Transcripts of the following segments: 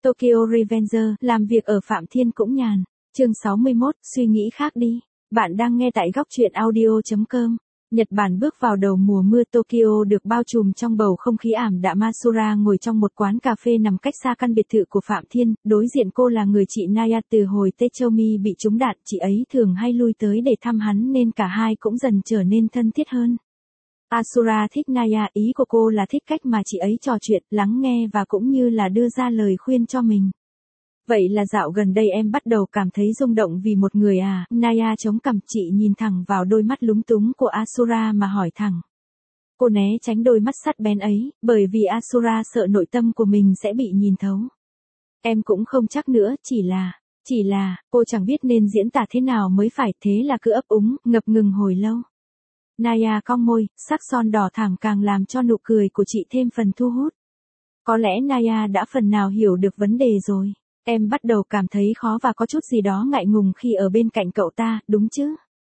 Tokyo Revenger, làm việc ở Phạm Thiên cũng nhàn. Chương 61, suy nghĩ khác đi. Bạn đang nghe tại góc truyện audio.com. Nhật Bản bước vào đầu mùa mưa, Tokyo được bao trùm trong bầu không khí ảm đạm. Asura ngồi trong một quán cà phê nằm cách xa căn biệt thự của Phạm Thiên, đối diện cô là người chị Naya. Từ hồi Techomi bị trúng đạn, chị ấy thường hay lui tới để thăm hắn nên cả hai cũng dần trở nên thân thiết hơn. Asura thích Naya, ý của cô là thích cách mà chị ấy trò chuyện, lắng nghe và cũng như là đưa ra lời khuyên cho mình. Vậy là dạo gần đây em bắt đầu cảm thấy rung động vì một người à? Naya chống cằm, chị nhìn thẳng vào đôi mắt lúng túng của Asura mà hỏi thẳng. Cô né tránh đôi mắt sắc bén ấy, bởi vì Asura sợ nội tâm của mình sẽ bị nhìn thấu. Em cũng không chắc nữa, chỉ là, cô chẳng biết nên diễn tả thế nào mới phải, thế là cứ ấp úng, ngập ngừng hồi lâu. Naya cong môi, sắc son đỏ thẳm càng làm cho nụ cười của chị thêm phần thu hút. Có lẽ Naya đã phần nào hiểu được vấn đề rồi. Em bắt đầu cảm thấy khó và có chút gì đó ngại ngùng khi ở bên cạnh cậu ta, đúng chứ?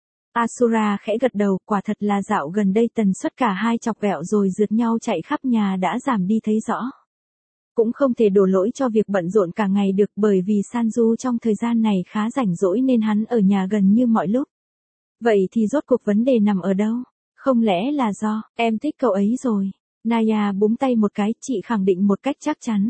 Asura khẽ gật đầu, quả thật là dạo gần đây tần suất cả hai chọc ghẹo rồi rượt nhau chạy khắp nhà đã giảm đi thấy rõ. Cũng không thể đổ lỗi cho việc bận rộn cả ngày được, bởi vì Sanju trong thời gian này khá rảnh rỗi nên hắn ở nhà gần như mọi lúc. Vậy thì rốt cuộc vấn đề nằm ở đâu? Không lẽ là do em thích cậu ấy rồi? Naya búng tay một cái, chị khẳng định một cách chắc chắn.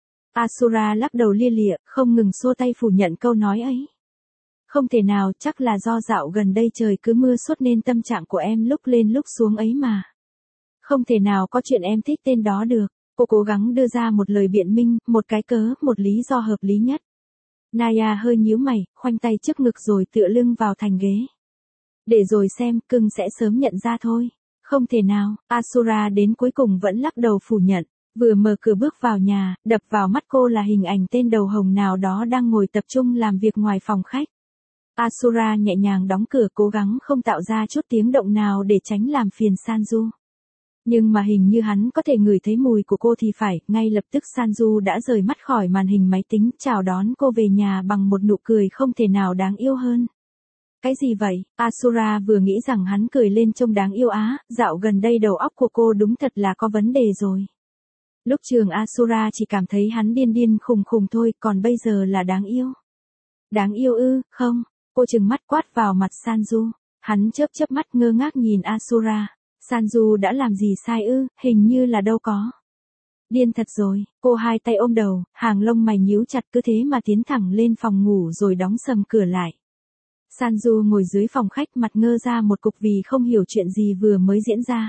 Asura lắc đầu lia lịa, không ngừng xua tay phủ nhận câu nói ấy. Không thể nào, chắc là do dạo gần đây trời cứ mưa suốt nên tâm trạng của em lúc lên lúc xuống ấy mà. Không thể nào có chuyện em thích tên đó được. Cô cố gắng đưa ra một lời biện minh, một cái cớ, một lý do hợp lý nhất. Naya hơi nhíu mày, khoanh tay trước ngực rồi tựa lưng vào thành ghế. Để rồi xem, cưng sẽ sớm nhận ra thôi. Không thể nào, Asura đến cuối cùng vẫn lắc đầu phủ nhận. Vừa mở cửa bước vào nhà, đập vào mắt cô là hình ảnh tên đầu hồng nào đó đang ngồi tập trung làm việc ngoài phòng khách. Asura nhẹ nhàng đóng cửa, cố gắng không tạo ra chút tiếng động nào để tránh làm phiền Sanju. Nhưng mà hình như hắn có thể ngửi thấy mùi của cô thì phải, ngay lập tức Sanju đã rời mắt khỏi màn hình máy tính, chào đón cô về nhà bằng một nụ cười không thể nào đáng yêu hơn. Cái gì vậy? Asura vừa nghĩ rằng hắn cười lên trông đáng yêu á, dạo gần đây đầu óc của cô đúng thật là có vấn đề rồi. Lúc trường Asura chỉ cảm thấy hắn điên điên khùng khùng thôi, còn bây giờ là đáng yêu. Đáng yêu ư? Không. Cô trừng mắt quát vào mặt Sanju. Hắn chớp chớp mắt ngơ ngác nhìn Asura. Sanju đã làm gì sai ư? Hình như là đâu có. Điên thật rồi. Cô hai tay ôm đầu, hàng lông mày nhíu chặt, cứ thế mà tiến thẳng lên phòng ngủ rồi đóng sầm cửa lại. Sanju ngồi dưới phòng khách, mặt ngơ ra một cục vì không hiểu chuyện gì vừa mới diễn ra.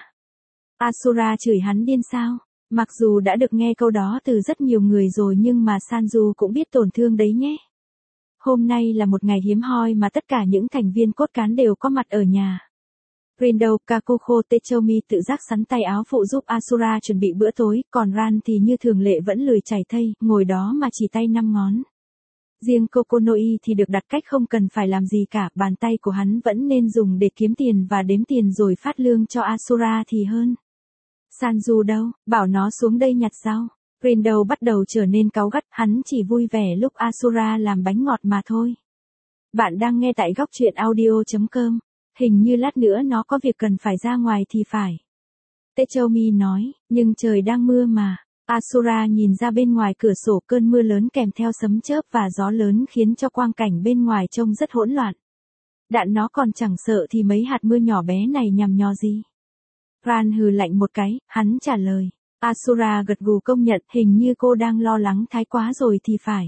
Asura chửi hắn điên sao? Mặc dù đã được nghe câu đó từ rất nhiều người rồi nhưng mà Sanju cũng biết tổn thương đấy nhé. Hôm nay là một ngày hiếm hoi mà tất cả những thành viên cốt cán đều có mặt ở nhà. Rindo, Kakuko, Techomi tự giác sắn tay áo phụ giúp Asura chuẩn bị bữa tối, còn Ran thì như thường lệ vẫn lười chảy thây, ngồi đó mà chỉ tay 5 ngón. Riêng Kokonoi thì được đặt cách không cần phải làm gì cả, bàn tay của hắn vẫn nên dùng để kiếm tiền và đếm tiền rồi phát lương cho Asura thì hơn. Sanju đâu, bảo nó xuống đây nhặt rau. Rindo bắt đầu trở nên cáu gắt, hắn chỉ vui vẻ lúc Asura làm bánh ngọt mà thôi. Bạn đang nghe tại góc truyện audio.com. Hình như lát nữa nó có việc cần phải ra ngoài thì phải. Techomi nói, nhưng trời đang mưa mà. Asura nhìn ra bên ngoài cửa sổ, cơn mưa lớn kèm theo sấm chớp và gió lớn khiến cho quang cảnh bên ngoài trông rất hỗn loạn. Đạn nó còn chẳng sợ thì mấy hạt mưa nhỏ bé này nhằm nhò gì. Ran hừ lạnh một cái, hắn trả lời. Asura gật gù công nhận, hình như cô đang lo lắng thái quá rồi thì phải.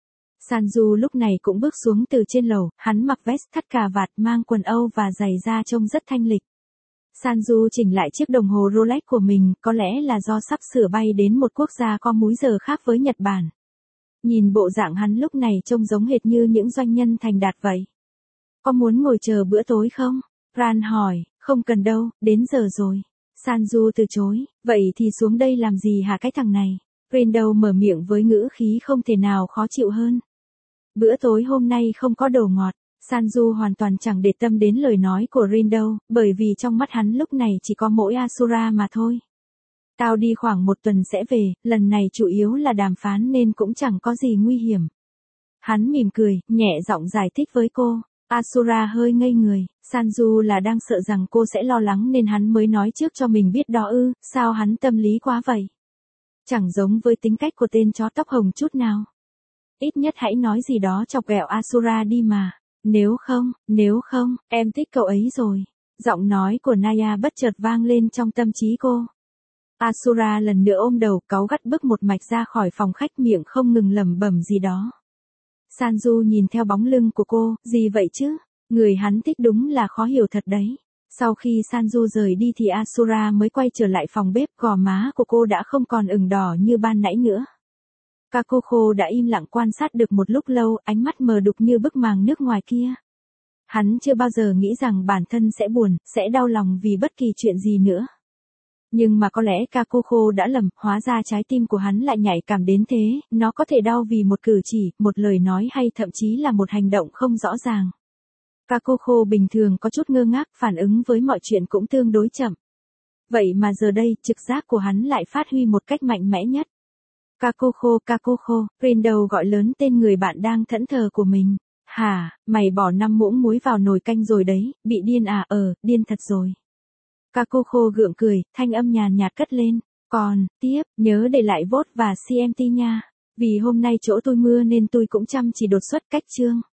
Sanju lúc này cũng bước xuống từ trên lầu, hắn mặc vest thắt cà vạt, mang quần âu và giày da trông rất thanh lịch. Sanju chỉnh lại chiếc đồng hồ Rolex của mình, có lẽ là do sắp sửa bay đến một quốc gia có múi giờ khác với Nhật Bản. Nhìn bộ dạng hắn lúc này trông giống hệt như những doanh nhân thành đạt vậy. Có muốn ngồi chờ bữa tối không? Ran hỏi, không cần đâu, đến giờ rồi. Sanju từ chối, vậy thì xuống đây làm gì hả cái thằng này? Rindo mở miệng với ngữ khí không thể nào khó chịu hơn. Bữa tối hôm nay không có đồ ngọt. Sanju hoàn toàn chẳng để tâm đến lời nói của Rindo, bởi vì trong mắt hắn lúc này chỉ có mỗi Asura mà thôi. Tao đi khoảng 1 tuần sẽ về, lần này chủ yếu là đàm phán nên cũng chẳng có gì nguy hiểm. Hắn mỉm cười, nhẹ giọng giải thích với cô. Asura hơi ngây người, Sanju là đang sợ rằng cô sẽ lo lắng nên hắn mới nói trước cho mình biết đó ư, sao hắn tâm lý quá vậy? Chẳng giống với tính cách của tên chó tóc hồng chút nào. Ít nhất hãy nói gì đó chọc ghẹo Asura đi mà. Nếu không, em thích cậu ấy rồi. Giọng nói của Naya bất chợt vang lên trong tâm trí cô. Asura lần nữa ôm đầu, cáu gắt bước một mạch ra khỏi phòng khách, miệng không ngừng lẩm bẩm gì đó. Sanju nhìn theo bóng lưng của cô, gì vậy chứ? Người hắn thích đúng là khó hiểu thật đấy. Sau khi Sanju rời đi thì Asura mới quay trở lại phòng bếp, gò má của cô đã không còn ửng đỏ như ban nãy nữa. Kakoko đã im lặng quan sát được một lúc lâu, ánh mắt mờ đục như bức màng nước ngoài kia. Hắn chưa bao giờ nghĩ rằng bản thân sẽ buồn, sẽ đau lòng vì bất kỳ chuyện gì nữa. Nhưng mà có lẽ Kakoko đã lầm, hóa ra trái tim của hắn lại nhạy cảm đến thế, nó có thể đau vì một cử chỉ, một lời nói hay thậm chí là một hành động không rõ ràng. Kakoko bình thường có chút ngơ ngác, phản ứng với mọi chuyện cũng tương đối chậm. Vậy mà giờ đây, trực giác của hắn lại phát huy một cách mạnh mẽ nhất. Kakoko, Rindle gọi lớn tên người bạn đang thẫn thờ của mình. Hả, mày bỏ 5 muỗng muối vào nồi canh rồi đấy, bị điên à? Điên thật rồi. Kakoko gượng cười, thanh âm nhàn nhạt cất lên. Còn, tiếp, nhớ để lại vote và CMT nha. Vì hôm nay chỗ tôi mưa nên tôi cũng chăm chỉ đột xuất cách chương.